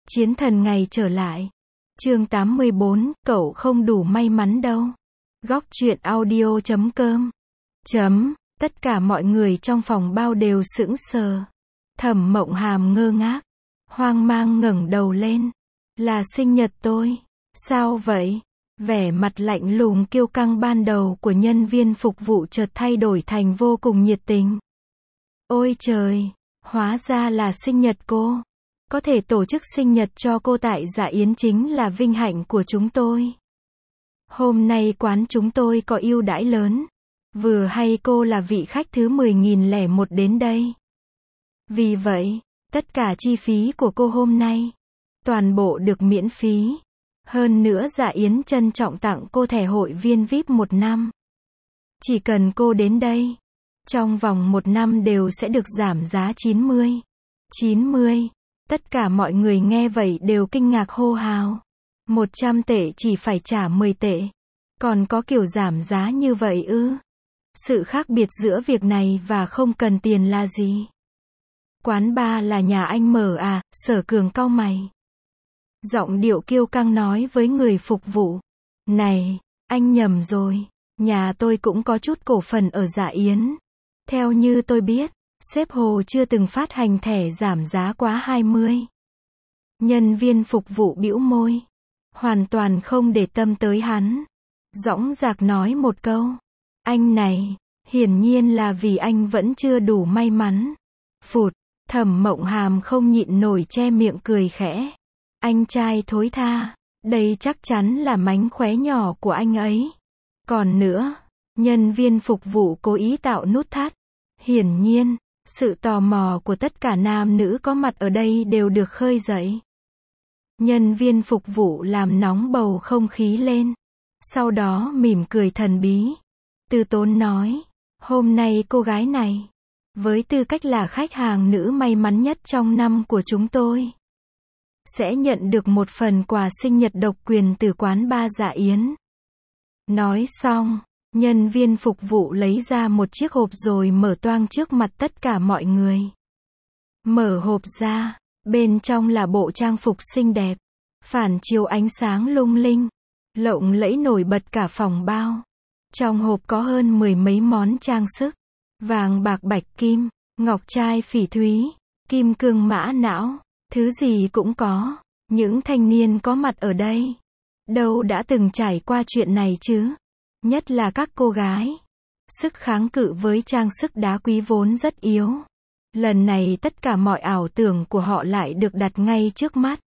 Chiến thần ngày trở lại. Chương 84, cậu không đủ may mắn đâu. Góc truyện audio.com. Tất cả mọi người trong phòng bao đều sững sờ. Thẩm Mộng Hàm ngơ ngác, hoang mang ngẩng đầu lên. Là sinh nhật tôi. Sao vậy? Vẻ mặt lạnh lùng kiêu căng ban đầu của nhân viên phục vụ chợt thay đổi thành vô cùng nhiệt tình. Ôi trời, hóa ra là sinh nhật cô. Có thể tổ chức sinh nhật cho cô tại Dạ Yến chính là vinh hạnh của chúng tôi. Hôm nay quán chúng tôi có ưu đãi lớn. Vừa hay cô là vị khách thứ 10.001 đến đây. Vì vậy, tất cả chi phí của cô hôm nay, toàn bộ được miễn phí. Hơn nữa Dạ Yến trân trọng tặng cô thẻ hội viên VIP 1 năm. Chỉ cần cô đến đây, trong vòng 1 năm đều sẽ được giảm giá 90. Tất cả mọi người nghe vậy đều kinh ngạc hô hào. 100 tệ chỉ phải trả 10 tệ. Còn có kiểu giảm giá như vậy ư? Sự khác biệt giữa việc này và không cần tiền là gì? Quán bar là nhà anh mở à? Sở Cường cau mày. Giọng điệu kiêu căng nói với người phục vụ. Này, anh nhầm rồi. Nhà tôi cũng có chút cổ phần ở Dạ Yến. Theo như tôi biết, sếp Hồ chưa từng phát hành thẻ giảm giá quá 20. Nhân viên phục vụ bĩu môi. Hoàn toàn không để tâm tới hắn. Dõng dạc nói một câu. Anh này, hiển nhiên là vì anh vẫn chưa đủ may mắn. Phụt, Thẩm Mộng Hàm không nhịn nổi che miệng cười khẽ. Anh trai thối tha, đây chắc chắn là mánh khóe nhỏ của anh ấy. Còn nữa, nhân viên phục vụ cố ý tạo nút thắt. Hiển nhiên, sự tò mò của tất cả nam nữ có mặt ở đây đều được khơi dậy. Nhân viên phục vụ làm nóng bầu không khí lên. Sau đó mỉm cười thần bí. Từ tốn nói, hôm nay cô gái này, với tư cách là khách hàng nữ may mắn nhất trong năm của chúng tôi, sẽ nhận được một phần quà sinh nhật độc quyền từ quán bar Dạ Yến. Nói xong, nhân viên phục vụ lấy ra một chiếc hộp rồi mở toang trước mặt tất cả mọi người. Mở hộp ra, bên trong là bộ trang phục xinh đẹp, phản chiếu ánh sáng lung linh, lộng lẫy nổi bật cả phòng bao. Trong hộp có hơn 10 mấy món trang sức, vàng bạc bạch kim, ngọc trai phỉ thúy, kim cương mã não, thứ gì cũng có. Những thanh niên có mặt ở đây, đâu đã từng trải qua chuyện này chứ? Nhất là các cô gái. Sức kháng cự với trang sức đá quý vốn rất yếu. Lần này tất cả mọi ảo tưởng của họ lại được đặt ngay trước mắt.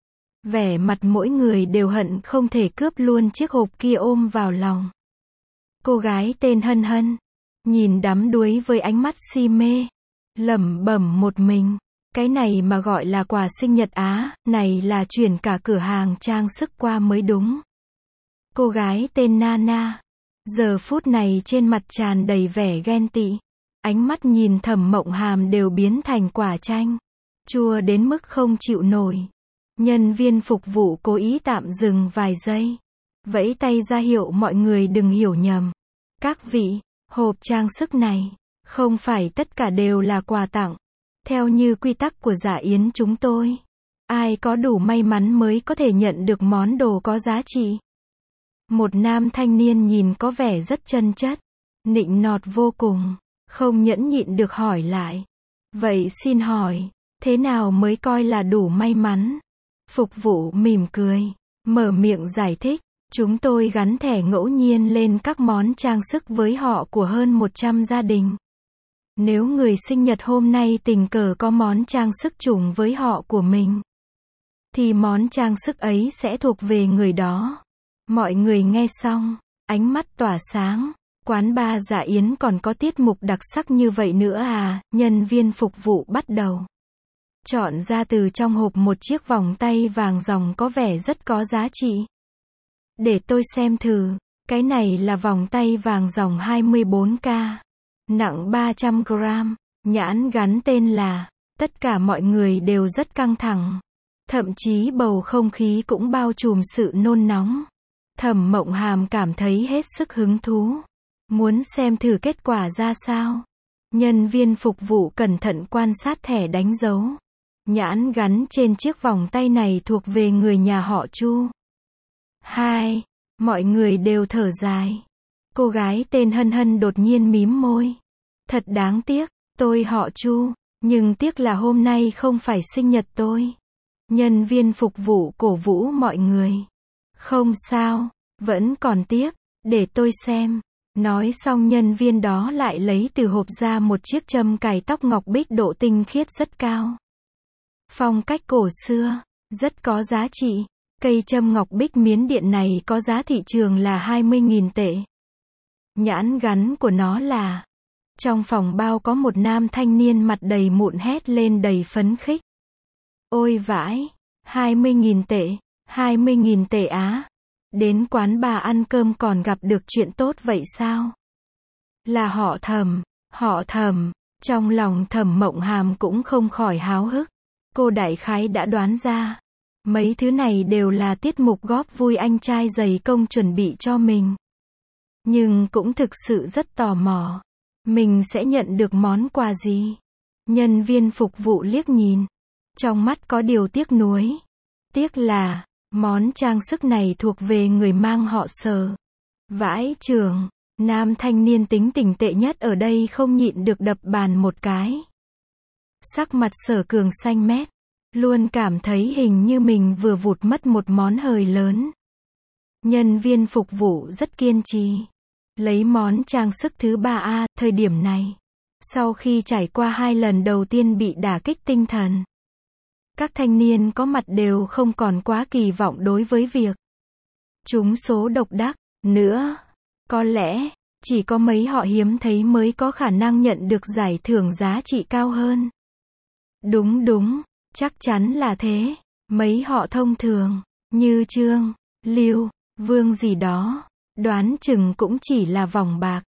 Vẻ mặt mỗi người đều hận không thể cướp luôn chiếc hộp kia ôm vào lòng. Cô gái tên Hân Hân, nhìn đắm đuối với ánh mắt si mê, lẩm bẩm một mình. Cái này mà gọi là quà sinh nhật á, này là chuyển cả cửa hàng trang sức qua mới đúng. Cô gái tên Nana, giờ phút này trên mặt tràn đầy vẻ ghen tị. Ánh mắt nhìn Thẩm Mộng Hàm đều biến thành quả chanh, chua đến mức không chịu nổi. Nhân viên phục vụ cố ý tạm dừng vài giây, vẫy tay ra hiệu mọi người đừng hiểu nhầm. Các vị, hộp trang sức này, không phải tất cả đều là quà tặng. Theo như quy tắc của Dạ Yến chúng tôi, ai có đủ may mắn mới có thể nhận được món đồ có giá trị. Một nam thanh niên nhìn có vẻ rất chân chất, nịnh nọt vô cùng, không nhẫn nhịn được hỏi lại. Vậy xin hỏi, thế nào mới coi là đủ may mắn? Phục vụ mỉm cười, mở miệng giải thích. Chúng tôi gắn thẻ ngẫu nhiên lên các món trang sức với họ của hơn 100 gia đình. Nếu người sinh nhật hôm nay tình cờ có món trang sức trùng với họ của mình, thì món trang sức ấy sẽ thuộc về người đó. Mọi người nghe xong, ánh mắt tỏa sáng. Quán bar Dạ Yến còn có tiết mục đặc sắc như vậy nữa à? Nhân viên phục vụ bắt đầu chọn ra từ trong hộp một chiếc vòng tay vàng ròng có vẻ rất có giá trị. Để tôi xem thử. Cái này là vòng tay vàng ròng 24K, nặng 300 gram, nhãn gắn tên là. Tất cả mọi người đều rất căng thẳng. Thậm chí bầu không khí cũng bao trùm sự nôn nóng. Thẩm Mộng Hàm cảm thấy hết sức hứng thú. Muốn xem thử kết quả ra sao. Nhân viên phục vụ cẩn thận quan sát thẻ đánh dấu. Nhãn gắn trên chiếc vòng tay này thuộc về người nhà họ Chu. 2. Mọi người đều thở dài. Cô gái tên Hân Hân đột nhiên mím môi. Thật đáng tiếc, tôi họ Chu, nhưng tiếc là hôm nay không phải sinh nhật tôi. Nhân viên phục vụ cổ vũ mọi người. Không sao, vẫn còn tiếc, để tôi xem. Nói xong nhân viên đó lại lấy từ hộp ra một chiếc châm cài tóc ngọc bích độ tinh khiết rất cao. Phong cách cổ xưa, rất có giá trị. Cây châm ngọc bích miến điện này có giá thị trường là 20.000 tệ. Nhãn gắn của nó là. Trong phòng bao có một nam thanh niên mặt đầy mụn hét lên đầy phấn khích. Ôi vãi, 20.000 tệ, 20.000 tệ á. Đến quán bà ăn cơm còn gặp được chuyện tốt vậy sao? Là họ Thẩm, trong lòng Thẩm Mộng Hàm cũng không khỏi háo hức. Cô đại khái đã đoán ra. Mấy thứ này đều là tiết mục góp vui anh trai dày công chuẩn bị cho mình. Nhưng cũng thực sự rất tò mò. Mình sẽ nhận được món quà gì? Nhân viên phục vụ liếc nhìn. Trong mắt có điều tiếc nuối. Tiếc là, món trang sức này thuộc về người mang họ Sở. Vãi chưởng, nam thanh niên tính tình tệ nhất ở đây không nhịn được đập bàn một cái. Sắc mặt Sở Cường xanh mét. Luôn cảm thấy hình như mình vừa vụt mất một món hời lớn. Nhân viên phục vụ rất kiên trì. Lấy món trang sức thứ 3A, thời điểm này. Sau khi trải qua 2 lần đầu tiên bị đả kích tinh thần. Các thanh niên có mặt đều không còn quá kỳ vọng đối với việc trúng số độc đắc nữa. Có lẽ, chỉ có mấy họ hiếm thấy mới có khả năng nhận được giải thưởng giá trị cao hơn. Đúng, chắc chắn là thế. Mấy họ thông thường, như Trương, Lưu, Vương gì đó, đoán chừng cũng chỉ là vòng bạc.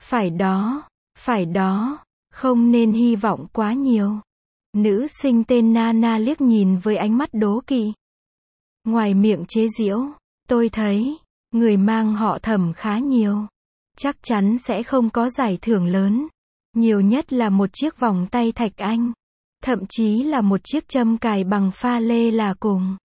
Phải đó, không nên hy vọng quá nhiều. Nữ sinh tên Nana liếc nhìn với ánh mắt đố kỵ. Ngoài miệng chế giễu, tôi thấy, người mang họ Thẩm khá nhiều. Chắc chắn sẽ không có giải thưởng lớn. Nhiều nhất là một chiếc vòng tay thạch anh. Thậm chí là một chiếc châm cài bằng pha lê là cùng.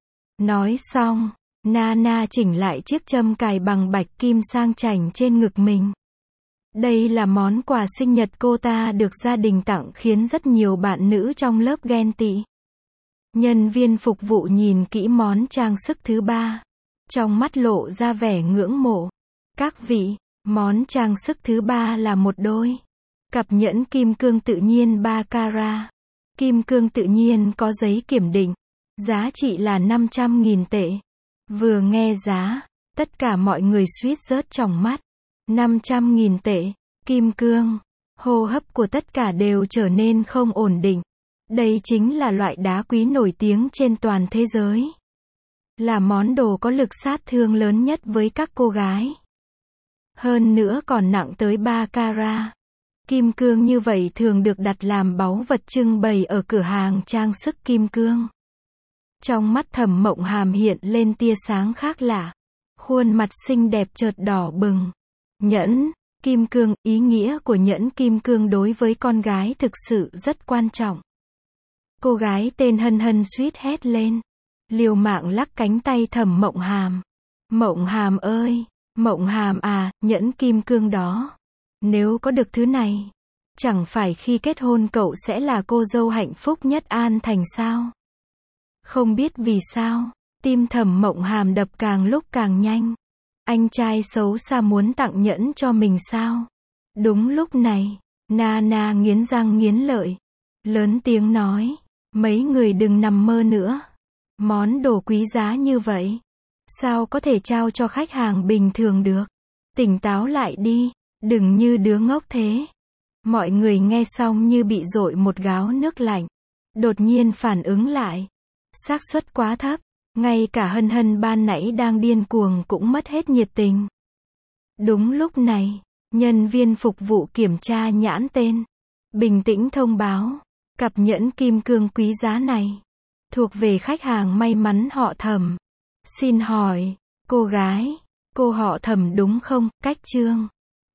Nói xong, Nana chỉnh lại chiếc châm cài bằng bạch kim sang chảnh trên ngực mình. Đây là món quà sinh nhật cô ta được gia đình tặng khiến rất nhiều bạn nữ trong lớp ghen tị. Nhân viên phục vụ nhìn kỹ món trang sức thứ 3. Trong mắt lộ ra vẻ ngưỡng mộ. Các vị, món trang sức thứ 3 là một đôi cặp nhẫn kim cương tự nhiên 3 carat. Kim cương tự nhiên có giấy kiểm định. Giá trị là 500.000 tệ. Vừa nghe giá, tất cả mọi người suýt rớt tròng mắt. 500.000 tệ, kim cương. Hô hấp của tất cả đều trở nên không ổn định. Đây chính là loại đá quý nổi tiếng trên toàn thế giới. Là món đồ có lực sát thương lớn nhất với các cô gái. Hơn nữa còn nặng tới 3 carat. Kim cương như vậy thường được đặt làm báu vật trưng bày ở cửa hàng trang sức kim cương. Trong mắt Thẩm Mộng Hàm hiện lên tia sáng khác lạ. Khuôn mặt xinh đẹp chợt đỏ bừng. Nhẫn kim cương, ý nghĩa của nhẫn kim cương đối với con gái thực sự rất quan trọng. Cô gái tên Hân Hân suýt hét lên. Liều mạng lắc cánh tay Thẩm Mộng Hàm. Mộng Hàm ơi, Mộng Hàm à, nhẫn kim cương đó. Nếu có được thứ này, chẳng phải khi kết hôn cậu sẽ là cô dâu hạnh phúc nhất An Thành sao? Không biết vì sao, tim Thẩm Mộng Hàm đập càng lúc càng nhanh. Anh trai xấu xa muốn tặng nhẫn cho mình sao? Đúng lúc này, Nana nghiến răng nghiến lợi. Lớn tiếng nói, mấy người đừng nằm mơ nữa. Món đồ quý giá như vậy, sao có thể trao cho khách hàng bình thường được? Tỉnh táo lại đi, đừng như đứa ngốc thế. Mọi người nghe xong như bị dội một gáo nước lạnh. Đột nhiên phản ứng lại. Xác suất quá thấp. Ngay cả Hân Hân ban nãy đang điên cuồng cũng mất hết nhiệt tình. Đúng lúc này, nhân viên phục vụ kiểm tra nhãn tên. Bình tĩnh thông báo. Cặp nhẫn kim cương quý giá này thuộc về khách hàng may mắn họ Thẩm. Xin hỏi, cô gái, cô họ Thẩm đúng không? Cách Trương,